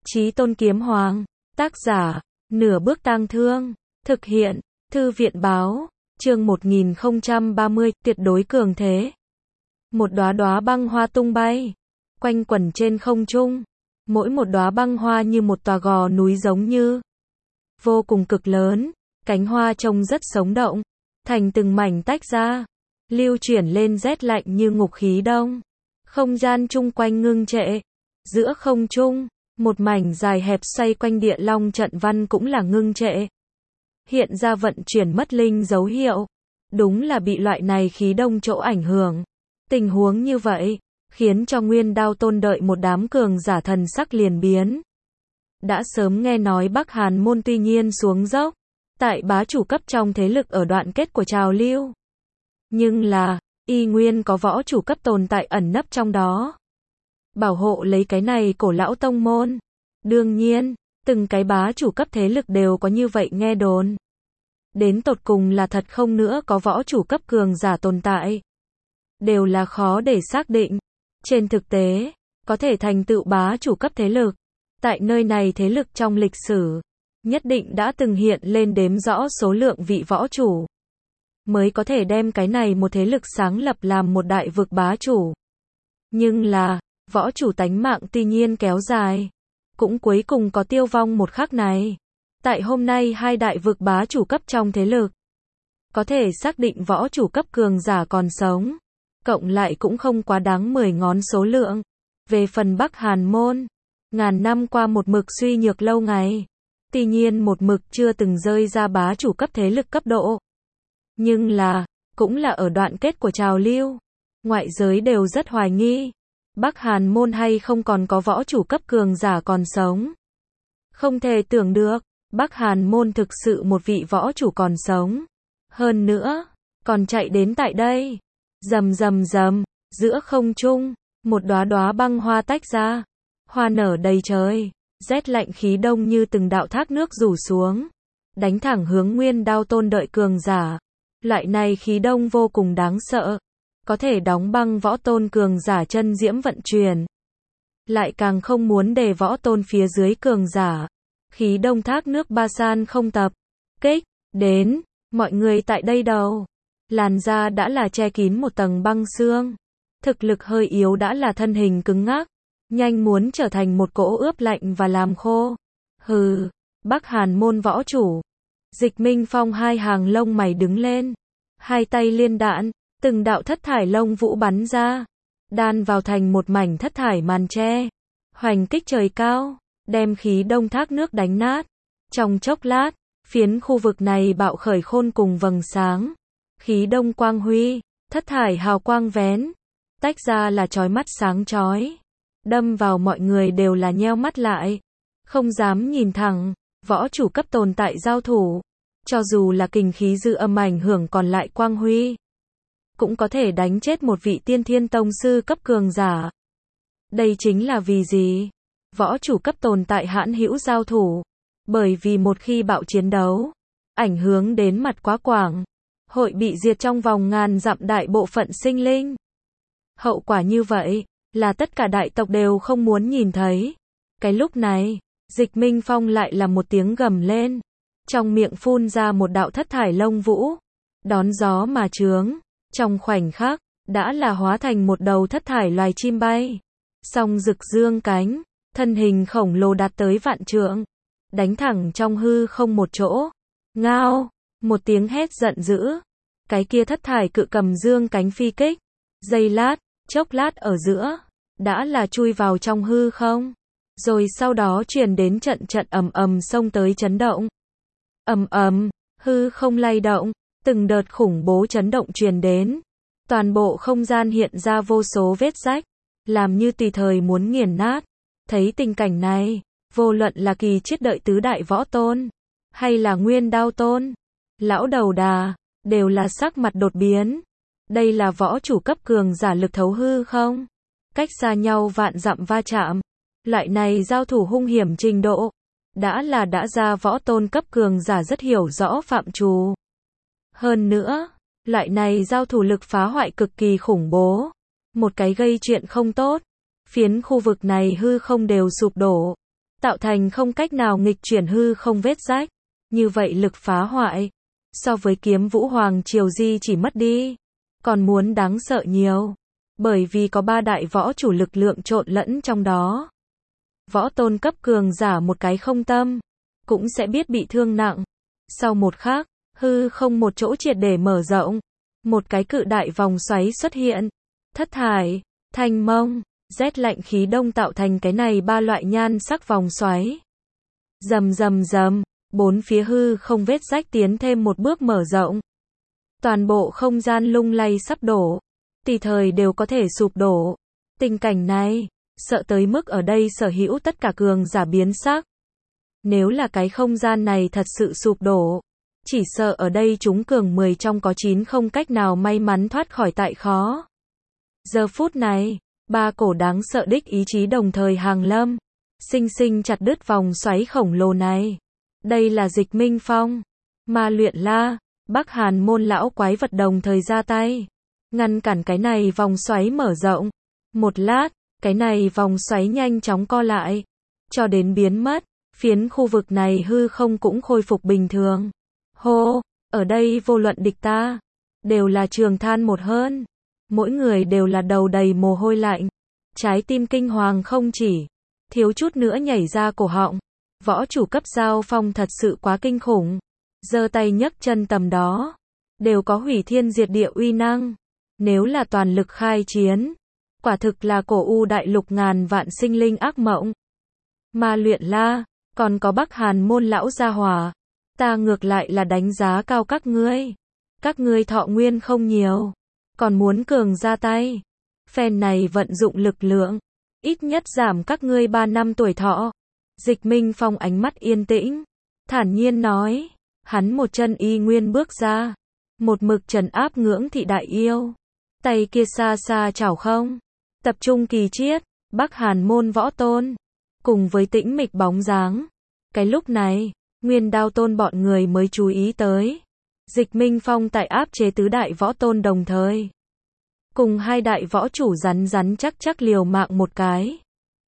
Chí Tôn Kiếm Hoàng, tác giả, Nửa Bước Tang Thương, thực hiện, Thư viện báo, chương 1030, tuyệt đối cường thế. Một đóa đóa băng hoa tung bay, quanh quẩn trên không trung, mỗi một đóa băng hoa như một tòa gò núi giống như vô cùng cực lớn, cánh hoa trông rất sống động, thành từng mảnh tách ra, lưu chuyển lên rét lạnh như ngục khí đông. Không gian chung quanh ngưng trệ, giữa không trung, một mảnh dài hẹp xoay quanh địa long trận văn cũng là ngưng trệ. Hiện ra vận chuyển mất linh dấu hiệu. Đúng là bị loại này khí đông chỗ ảnh hưởng. Tình huống như vậy, khiến cho Nguyên Đao Tôn đợi một đám cường giả thần sắc liền biến. Đã sớm nghe nói Bắc Hàn môn tuy nhiên xuống dốc, tại bá chủ cấp trong thế lực ở đoạn kết của trào lưu. Nhưng là, y nguyên có võ chủ cấp tồn tại ẩn nấp trong đó. Bảo hộ lấy cái này cổ lão tông môn. Đương nhiên, từng cái bá chủ cấp thế lực đều có như vậy nghe đồn. Đến tột cùng là thật không nữa có võ chủ cấp cường giả tồn tại. Đều là khó để xác định. Trên thực tế, có thể thành tựu bá chủ cấp thế lực. Tại nơi này thế lực trong lịch sử, nhất định đã từng hiện lên đếm rõ số lượng vị võ chủ. Mới có thể đem cái này một thế lực sáng lập làm một đại vực bá chủ. Nhưng là, võ chủ tánh mạng tuy nhiên kéo dài, cũng cuối cùng có tiêu vong một khắc này. Tại hôm nay hai đại vực bá chủ cấp trong thế lực, có thể xác định võ chủ cấp cường giả còn sống, cộng lại cũng không quá đáng 10 ngón số lượng. Về phần Bắc Hàn môn, ngàn năm qua một mực suy nhược lâu ngày, tuy nhiên một mực chưa từng rơi ra bá chủ cấp thế lực cấp độ. Nhưng là, cũng là ở đoạn kết của trào lưu, ngoại giới đều rất hoài nghi, Bắc Hàn môn hay không còn có võ chủ cấp cường giả còn sống. Không thể tưởng được, Bắc Hàn môn thực sự một vị võ chủ còn sống. Hơn nữa, còn chạy đến tại đây. Rầm rầm rầm, giữa không trung, một đóa đóa băng hoa tách ra, hoa nở đầy trời, rét lạnh khí đông như từng đạo thác nước rủ xuống, đánh thẳng hướng Nguyên Đao Tôn đợi cường giả. Loại này khí đông vô cùng đáng sợ, có thể đóng băng võ tôn cường giả chân diễm vận chuyển. Lại càng không muốn để võ tôn phía dưới cường giả. Khí đông thác nước ba san không tập kích đến, mọi người tại đây đâu. Làn da đã là che kín một tầng băng xương. Thực lực hơi yếu đã là thân hình cứng ngắc, nhanh muốn trở thành một cỗ ướp lạnh và làm khô. Hừ, Bắc Hàn môn võ chủ. Dịch Minh Phong hai hàng lông mày đứng lên, hai tay liên đạn, từng đạo thất thải lông vũ bắn ra, đan vào thành một mảnh thất thải màn che, hoành kích trời cao, đem khí đông thác nước đánh nát. Trong chốc lát, phiến khu vực này bạo khởi khôn cùng vầng sáng, khí đông quang huy, thất thải hào quang vén, tách ra là chói mắt sáng chói, đâm vào mọi người đều là nheo mắt lại, không dám nhìn thẳng. Võ chủ cấp tồn tại giao thủ, cho dù là kình khí dư âm ảnh hưởng còn lại quang huy, cũng có thể đánh chết một vị tiên thiên tông sư cấp cường giả. Đây chính là vì gì? Võ chủ cấp tồn tại hãn hữu giao thủ, bởi vì một khi bạo chiến đấu, ảnh hưởng đến mặt quá quảng, hội bị diệt trong vòng ngàn dặm đại bộ phận sinh linh. Hậu quả như vậy, là tất cả đại tộc đều không muốn nhìn thấy. Cái lúc này, Dịch Minh Phong lại là một tiếng gầm lên, trong miệng phun ra một đạo thất thải lông vũ, đón gió mà trướng, trong khoảnh khắc, đã là hóa thành một đầu thất thải loài chim bay, song rực dương cánh, thân hình khổng lồ đạt tới vạn trượng, đánh thẳng trong hư không một chỗ. Ngao, một tiếng hét giận dữ, cái kia thất thải cự cầm dương cánh phi kích, giây lát, chốc lát ở giữa, đã là chui vào trong hư không. Rồi sau đó truyền đến trận trận ầm ầm xông tới chấn động. Ầm ầm, hư không lay động, từng đợt khủng bố chấn động truyền đến. Toàn bộ không gian hiện ra vô số vết rách, làm như tùy thời muốn nghiền nát. Thấy tình cảnh này, vô luận là Kỳ Chiết đợi tứ đại võ tôn, hay là Nguyên Đao Tôn, lão đầu đà, đều là sắc mặt đột biến. Đây là võ chủ cấp cường giả lực thấu hư không? Cách xa nhau vạn dặm va chạm. Loại này giao thủ hung hiểm trình độ, đã ra võ tôn cấp cường giả rất hiểu rõ phạm trù. Hơn nữa, loại này giao thủ lực phá hoại cực kỳ khủng bố. Một cái gây chuyện không tốt, phiến khu vực này hư không đều sụp đổ. tạo thành không cách nào nghịch chuyển hư không vết rách. Như vậy lực phá hoại, so với kiếm Vũ Hoàng Triều Di chỉ mất đi, còn muốn đáng sợ nhiều. Bởi vì có 3 đại võ chủ lực lượng trộn lẫn trong đó. Võ tôn cấp cường giả một cái không tâm, cũng sẽ biết bị thương nặng. Sau một khắc, hư không một chỗ triệt để mở rộng. Một cái cự đại vòng xoáy xuất hiện. Thất thải, thanh mông, rét lạnh khí đông tạo thành cái này 3 loại nhan sắc vòng xoáy. Rầm rầm rầm, 4 phía hư không vết rách tiến thêm một bước mở rộng. Toàn bộ không gian lung lay sắp đổ. Tùy thời đều có thể sụp đổ. Tình cảnh này, sợ tới mức ở đây sở hữu tất cả cường giả biến sắc. Nếu là cái không gian này thật sự sụp đổ, chỉ sợ ở đây chúng cường 10 trong có 9 không cách nào may mắn thoát khỏi tại khó. Giờ phút này, 3 cổ đáng sợ đích ý chí đồng thời hàng lâm, sinh sinh chặt đứt vòng xoáy khổng lồ này. Đây là Dịch Minh Phong, Ma Luyện La, Bắc Hàn môn lão quái vật đồng thời ra tay, ngăn cản cái này vòng xoáy mở rộng. Một lát, cái này vòng xoáy nhanh chóng co lại, cho đến biến mất, phiến khu vực này hư không cũng khôi phục bình thường. Hô, ở đây vô luận địch ta, đều là trường than một hơn. Mỗi người đều là đầu đầy mồ hôi lạnh, trái tim kinh hoàng không chỉ, thiếu chút nữa nhảy ra cổ họng. Võ chủ cấp giao phong thật sự quá kinh khủng, giơ tay nhấc chân tầm đó, đều có hủy thiên diệt địa uy năng. Nếu là toàn lực khai chiến, quả thực là cổ u đại lục ngàn vạn sinh linh ác mộng. Ma Luyện La, còn có Bắc Hàn môn lão gia hỏa, ta ngược lại là đánh giá cao các ngươi. Các ngươi thọ nguyên không nhiều, còn muốn cường ra tay. Phen này vận dụng lực lượng, ít nhất giảm các ngươi 3 năm tuổi thọ. Dịch Minh Phong ánh mắt yên tĩnh, thản nhiên nói, hắn một chân y nguyên bước ra, một mực trấn áp Ngưỡng Thị đại yêu. Tay kia xa xa chảo không, tập trung kỳ chiết, Bắc Hàn môn võ tôn, cùng với tĩnh mịch bóng dáng. Cái lúc này, Nguyên Đao tôn bọn người mới chú ý tới. Dịch Minh Phong tại áp chế tứ đại võ tôn đồng thời, cùng 2 đại võ chủ rắn rắn chắc liều mạng một cái,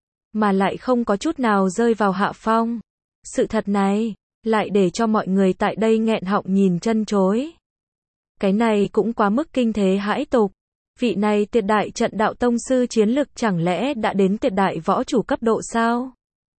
mà lại không có chút nào rơi vào hạ phong. Sự thật này, lại để cho mọi người tại đây nghẹn họng nhìn chân chối. Cái này cũng quá mức kinh thế hãi tục. Vị này tuyệt đại trận đạo tông sư chiến lực chẳng lẽ đã đến tuyệt đại võ chủ cấp độ sao?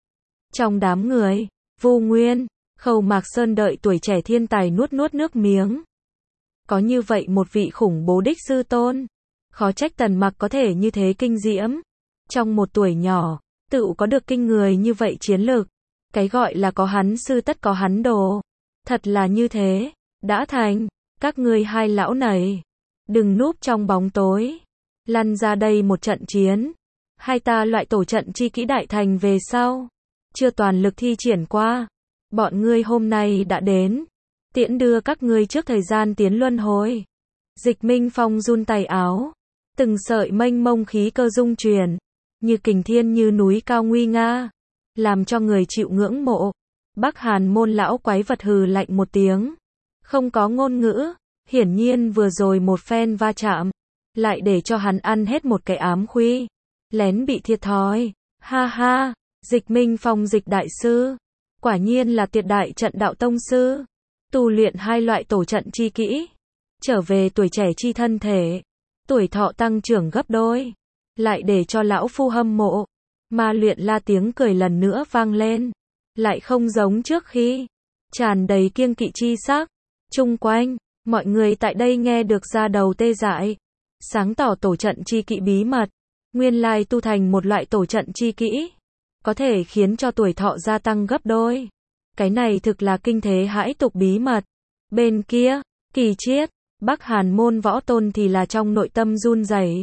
Trong đám người, Vu Nguyên, Khâu Mạc Sơn đợi tuổi trẻ thiên tài nuốt nước miếng. Có như vậy một vị khủng bố đích sư tôn, khó trách Tần Mặc có thể như thế kinh diễm. Trong một tuổi nhỏ, tự có được kinh người như vậy chiến lực. Cái gọi là có hắn sư tất có hắn đồ. Thật là như thế, đã thành, các ngươi 2 lão này. Đừng núp trong bóng tối. Lăn ra đây một trận chiến. 2 ta loại tổ trận chi kỹ đại thành về sau, chưa toàn lực thi triển qua. Bọn ngươi hôm nay đã đến, tiễn đưa các ngươi trước thời gian tiến luân hồi. Dịch Minh Phong run tay áo, từng sợi mênh mông khí cơ dung truyền, như kình thiên như núi cao nguy nga, làm cho người chịu ngưỡng mộ. Bắc Hàn môn lão quái vật hừ lạnh một tiếng, không có ngôn ngữ. Hiển nhiên vừa rồi một phen va chạm, lại để cho hắn ăn hết một cái ám khuy, lén bị thiệt thòi. Ha ha, Dịch Minh Phong Dịch đại sư, quả nhiên là tuyệt đại trận đạo tông sư, tu luyện 2 loại tổ trận chi kỹ, trở về tuổi trẻ chi thân thể, tuổi thọ tăng trưởng gấp đôi, lại để cho lão phu hâm mộ. Ma Luyện La tiếng cười lần nữa vang lên, lại không giống trước khi, tràn đầy kiêng kỵ chi sắc. Chung quanh, mọi người tại đây nghe được ra đầu tê dại, sáng tỏ tổ trận chi kỹ bí mật, nguyên lai tu thành một loại tổ trận chi kỹ, có thể khiến cho tuổi thọ gia tăng gấp đôi. Cái này thực là kinh thế hãi tục bí mật. Bên kia, Kỳ Chiết, Bắc Hàn môn võ tôn thì là trong nội tâm run rẩy.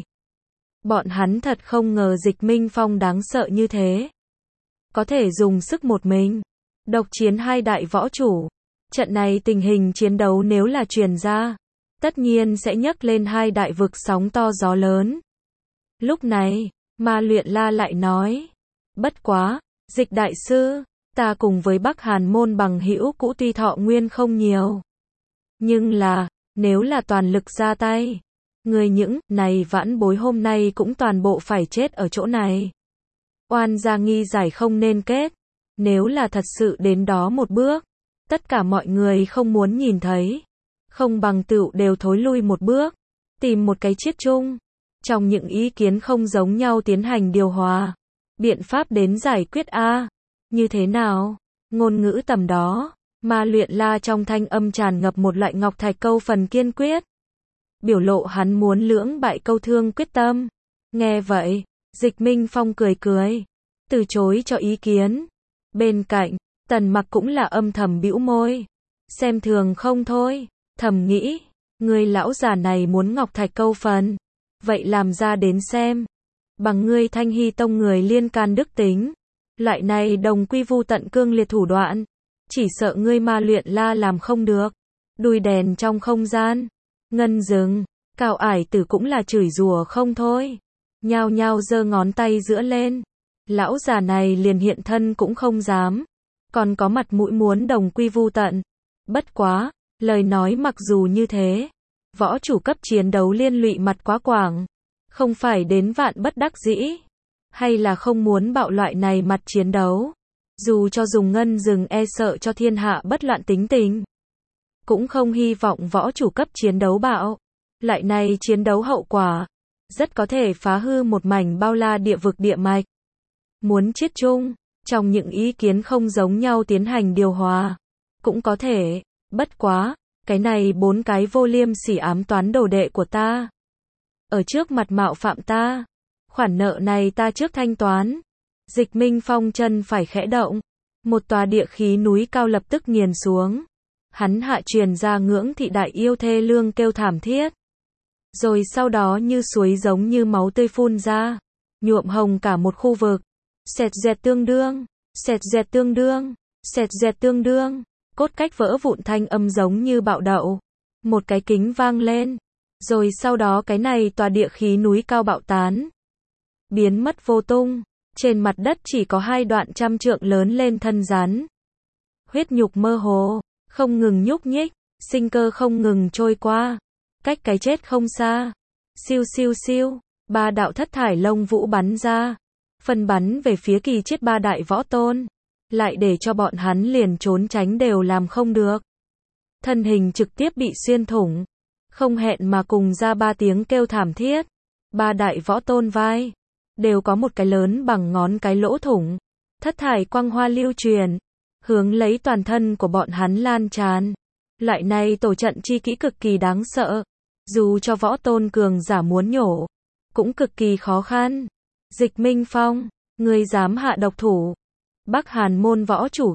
Bọn hắn thật không ngờ Dịch Minh Phong đáng sợ như thế. Có thể dùng sức một mình, độc chiến 2 đại võ chủ. Trận này tình hình chiến đấu nếu là truyền ra, tất nhiên sẽ nhấc lên 2 đại vực sóng to gió lớn. Lúc này, Ma Luyện La lại nói, bất quá, Dịch đại sư, ta cùng với Bắc Hàn môn bằng hữu cũ tuy thọ nguyên không nhiều, nhưng là, nếu là toàn lực ra tay, người những này vãn bối hôm nay cũng toàn bộ phải chết ở chỗ này. Oan gia nghi giải không nên kết, Nếu là thật sự đến đó một bước, tất cả mọi người không muốn nhìn thấy, không bằng tựu đều thối lui một bước, tìm một cái chiết chung, trong những ý kiến không giống nhau tiến hành điều hòa, biện pháp đến giải quyết a. Như thế nào? Ngôn ngữ tầm đó, Ma Luyện La trong thanh âm tràn ngập một loại ngọc thạch câu phần kiên quyết. Biểu lộ hắn muốn lưỡng bại câu thương quyết tâm. Nghe vậy, Dịch Minh Phong cười cười, từ chối cho ý kiến. Bên cạnh, Tần Mặc cũng là âm thầm bĩu môi, xem thường không thôi, thầm nghĩ, ngươi lão già này muốn ngọc thạch câu phần, vậy làm ra đến xem. Bằng ngươi Thanh Hy Tông người liên can đức tính, loại này đồng quy vu tận cương liệt thủ đoạn, chỉ sợ ngươi Ma Luyện La làm không được. Đuôi đèn trong không gian, ngân rừng, Cao Ải Tử cũng là chửi rủa không thôi, nhao nhao giơ ngón tay giữa lên. Lão già này liền hiện thân cũng không dám, còn có mặt mũi muốn đồng quy vu tận. Bất quá, lời nói mặc dù như thế, võ chủ cấp chiến đấu liên lụy mặt quá quảng, không phải đến vạn bất đắc dĩ, hay là không muốn bạo loại này mặt chiến đấu, dù cho dùng ngân rừng e sợ cho thiên hạ bất loạn tính tình, cũng không hy vọng võ chủ cấp chiến đấu bạo, loại này chiến đấu hậu quả, rất có thể phá hư một mảnh bao la địa vực địa mạch. Muốn chiết chung, trong những ý kiến không giống nhau tiến hành điều hòa, cũng có thể, bất quá, cái này 4 cái vô liêm sỉ ám toán đồ đệ của ta. Ở trước mặt mạo phạm ta, khoản nợ này ta trước thanh toán. Dịch Minh Phong chân phải khẽ động, một tòa địa khí núi cao lập tức nghiền xuống. Hắn hạ truyền ra ngưỡng thị đại yêu thê lương kêu thảm thiết. Rồi sau đó như suối giống như máu tươi phun ra, nhuộm hồng cả một khu vực. Sẹt dẹt tương đương, sẹt dẹt tương đương, sẹt dẹt tương đương, cốt cách vỡ vụn thanh âm giống như bạo đậu. Một cái kính vang lên, rồi sau đó cái này tòa địa khí núi cao bạo tán, biến mất vô tung, trên mặt đất chỉ có 2 đoạn trăm trượng lớn lên thân rắn. Huyết nhục mơ hồ, không ngừng nhúc nhích, sinh cơ không ngừng trôi qua, cách cái chết không xa. Siêu siêu siêu, 3 đạo thất thải lông vũ bắn ra, phân bắn về phía Kỳ Chiết 3 đại võ tôn, lại để cho bọn hắn liền trốn tránh đều làm không được. Thân hình trực tiếp bị xuyên thủng, không hẹn mà cùng ra 3 tiếng kêu thảm thiết. 3 đại võ tôn vai đều có một cái lớn bằng ngón cái lỗ thủng, thất thải quang hoa lưu truyền, hướng lấy toàn thân của bọn hắn lan tràn. Loại này tổ trận chi kỹ cực kỳ đáng sợ, dù cho võ tôn cường giả muốn nhổ, cũng cực kỳ khó khăn. Dịch Minh Phong, ngươi dám hạ độc thủ? Bắc Hàn môn võ chủ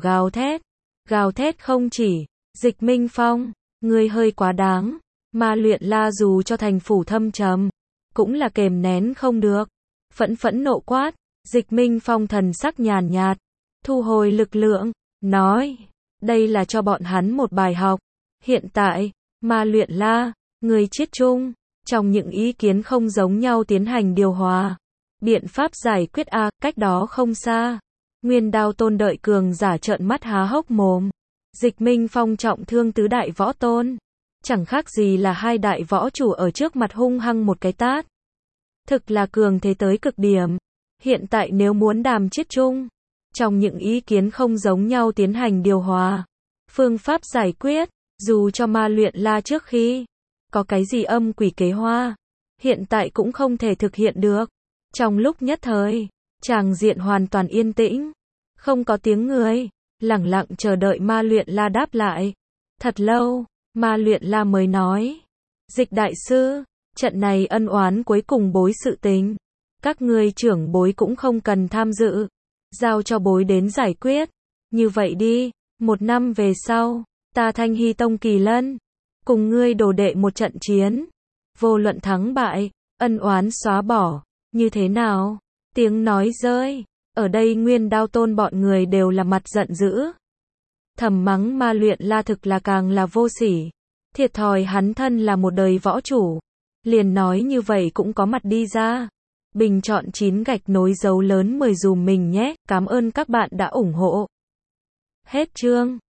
gào thét không chỉ. Dịch Minh Phong, ngươi hơi quá đáng. Ma Luyện La dù cho thành phủ thâm trầm, cũng là kềm nén không được, phẫn nộ quát. Dịch Minh Phong thần sắc nhàn nhạt, thu hồi lực lượng, nói, đây là cho bọn hắn một bài học. Hiện tại, Ma Luyện La, người chiết chung, trong những ý kiến không giống nhau tiến hành điều hòa, biện pháp giải quyết a. Cách đó không xa, Nguyên Đao Tôn đợi cường giả trợn mắt há hốc mồm. Dịch Minh Phong trọng thương tứ đại võ tôn, chẳng khác gì là 2 đại võ chủ ở trước mặt hung hăng một cái tát. Thực là cường thế tới cực điểm. Hiện tại nếu muốn đàm chiết chung, trong những ý kiến không giống nhau tiến hành điều hòa, phương pháp giải quyết, dù cho Ma Luyện La trước khi có cái gì âm quỷ kế hoa, hiện tại cũng không thể thực hiện được. Trong lúc nhất thời, tràng diện hoàn toàn yên tĩnh, không có tiếng người, lẳng lặng chờ đợi Ma Luyện La đáp lại. Thật lâu, Ma Luyện La mới nói, Dịch đại sư, trận này ân oán cuối cùng bối sự tình, các ngươi trưởng bối cũng không cần tham dự, giao cho bối đến giải quyết. Như vậy đi, 1 năm về sau, ta Thanh Hy Tông Kỳ Lân, cùng ngươi đồ đệ một trận chiến, vô luận thắng bại, ân oán xóa bỏ, như thế nào? Tiếng nói rơi, ở đây Nguyên Đao Tôn bọn người đều là mặt giận dữ. Thầm mắng Ma Luyện La thực là càng là vô sỉ, thiệt thòi hắn thân là một đời võ chủ, liền nói như vậy cũng có mặt đi ra. Bình chọn 9 gạch nối dấu lớn 10 dùm mình nhé, cảm ơn các bạn đã ủng hộ. Hết chương.